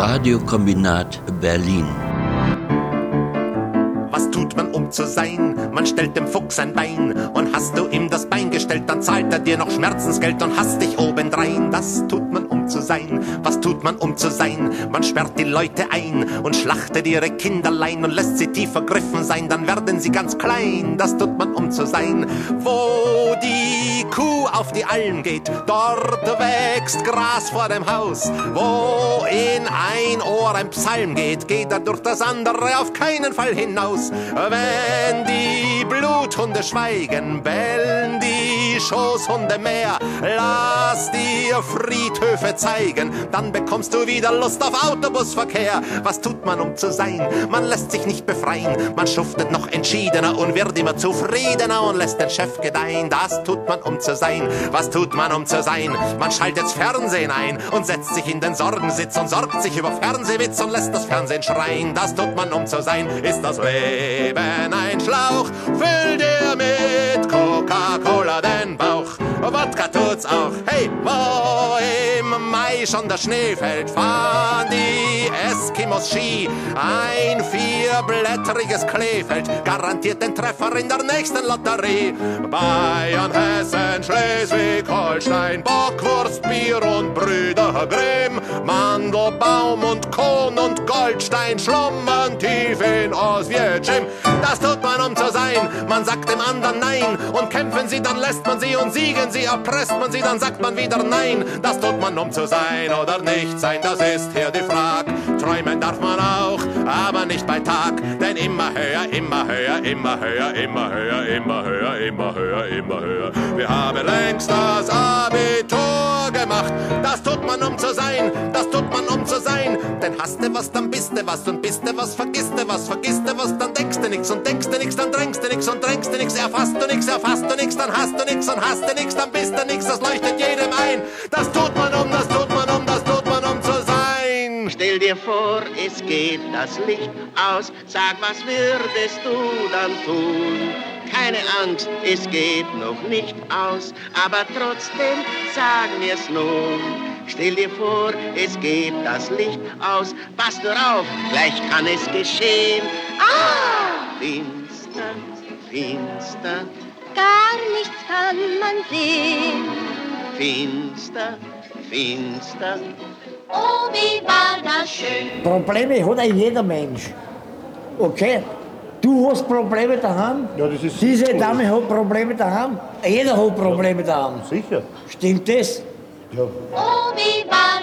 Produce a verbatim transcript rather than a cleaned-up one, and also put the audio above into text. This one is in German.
Radiokombinat Berlin. Was tut man, um zu sein? Man stellt dem Fuchs ein Bein. Und hast du ihm das Bein gestellt, dann zahlt er dir noch Schmerzensgeld und hasst dich obendrein. Das tut man, um zu sein. Was tut man, um zu sein? Man sperrt die Leute ein und schlachtet ihre Kinderlein und lässt sie tief vergriffen sein, dann werden sie ganz klein. Das tut man, um zu sein. Wo die Kuh auf die Alm geht, dort wächst Gras vor dem Haus. Wo in ein Ohr ein Psalm geht, geht er durch das andere auf keinen Fall hinaus. Wenn die Bluthunde schweigen, bellen die Schoßhunde mehr. Lass dir Friedhöfe zeigen, dann bekommst du wieder Lust auf Autobusverkehr. Was tut man, um zu sein? Man lässt sich nicht befreien. Man schuftet noch entschiedener und wird immer zufriedener und lässt den Chef gedeihen. Das tut man, um zu sein. Was tut man, um zu sein? Man schaltet's Fernsehen ein und setzt sich in den Sorgensitz und sorgt sich über Fernsehwitz und lässt das Fernsehen schreien. Das tut man, um zu sein. Ist das Leben ein Schlauch? Füll dir mit Coca-Cola den Bauch. Wodka tut's auch. Hey, wo im Mai schon der Schnee fällt, fahren die Eskimos Ski. Ein vierblättriges Kleefeld garantiert den Treffer in der nächsten Lotterie. Bayern, Hessen, Schleswig-Holstein, Bockwurst, Bier und Brüder Grimm, Mandelbaum und Kohn und Goldstein schlummern tief in Oswiecim. Das tut man, um zu sein. Man sagt dem anderen Nein und kämpfen sie, dann lässt man sie und siegen sie, erpresst man sie, dann sagt man wieder Nein. Das tut man, um zu sein oder nicht sein, das ist hier die Frage. Träumen darf man auch, aber nicht bei Tag, denn immer höher, immer höher, immer höher, immer höher, immer höher, immer höher, immer höher. Wir haben längst das Abitur gemacht. Das tut man, um zu sein, das tut man, um zu sein. Denn hast du was, dann bist du was, und bist du was, vergisst du was, vergisst du was, dann denkst du nix, und denkst du nix, dann drängst du nix, und drängst du nix, erfasst du nix, erfasst du nix, dann hast du nix, und hast du nix, dann bist du nix, das leuchtet jedem ein. Das tut man um, das tut man um, das tut man um zu sein. Stell dir vor, es geht das Licht aus, sag, was würdest du dann tun? Keine Angst, es geht noch nicht aus, aber trotzdem sag mir's nun. Stell dir vor, es geht das Licht aus, pass nur auf, gleich kann es geschehen. Ah! Finster, finster, gar nichts kann man sehen. finster, finster. Oh, wie war das schön. Probleme hat ja jeder Mensch. Okay? Du hast Probleme daheim. Ja, das ist Diese sicher. Dame hat Probleme daheim. Jeder hat Probleme daheim. Sicher. Stimmt das? Ja. Oh, wie war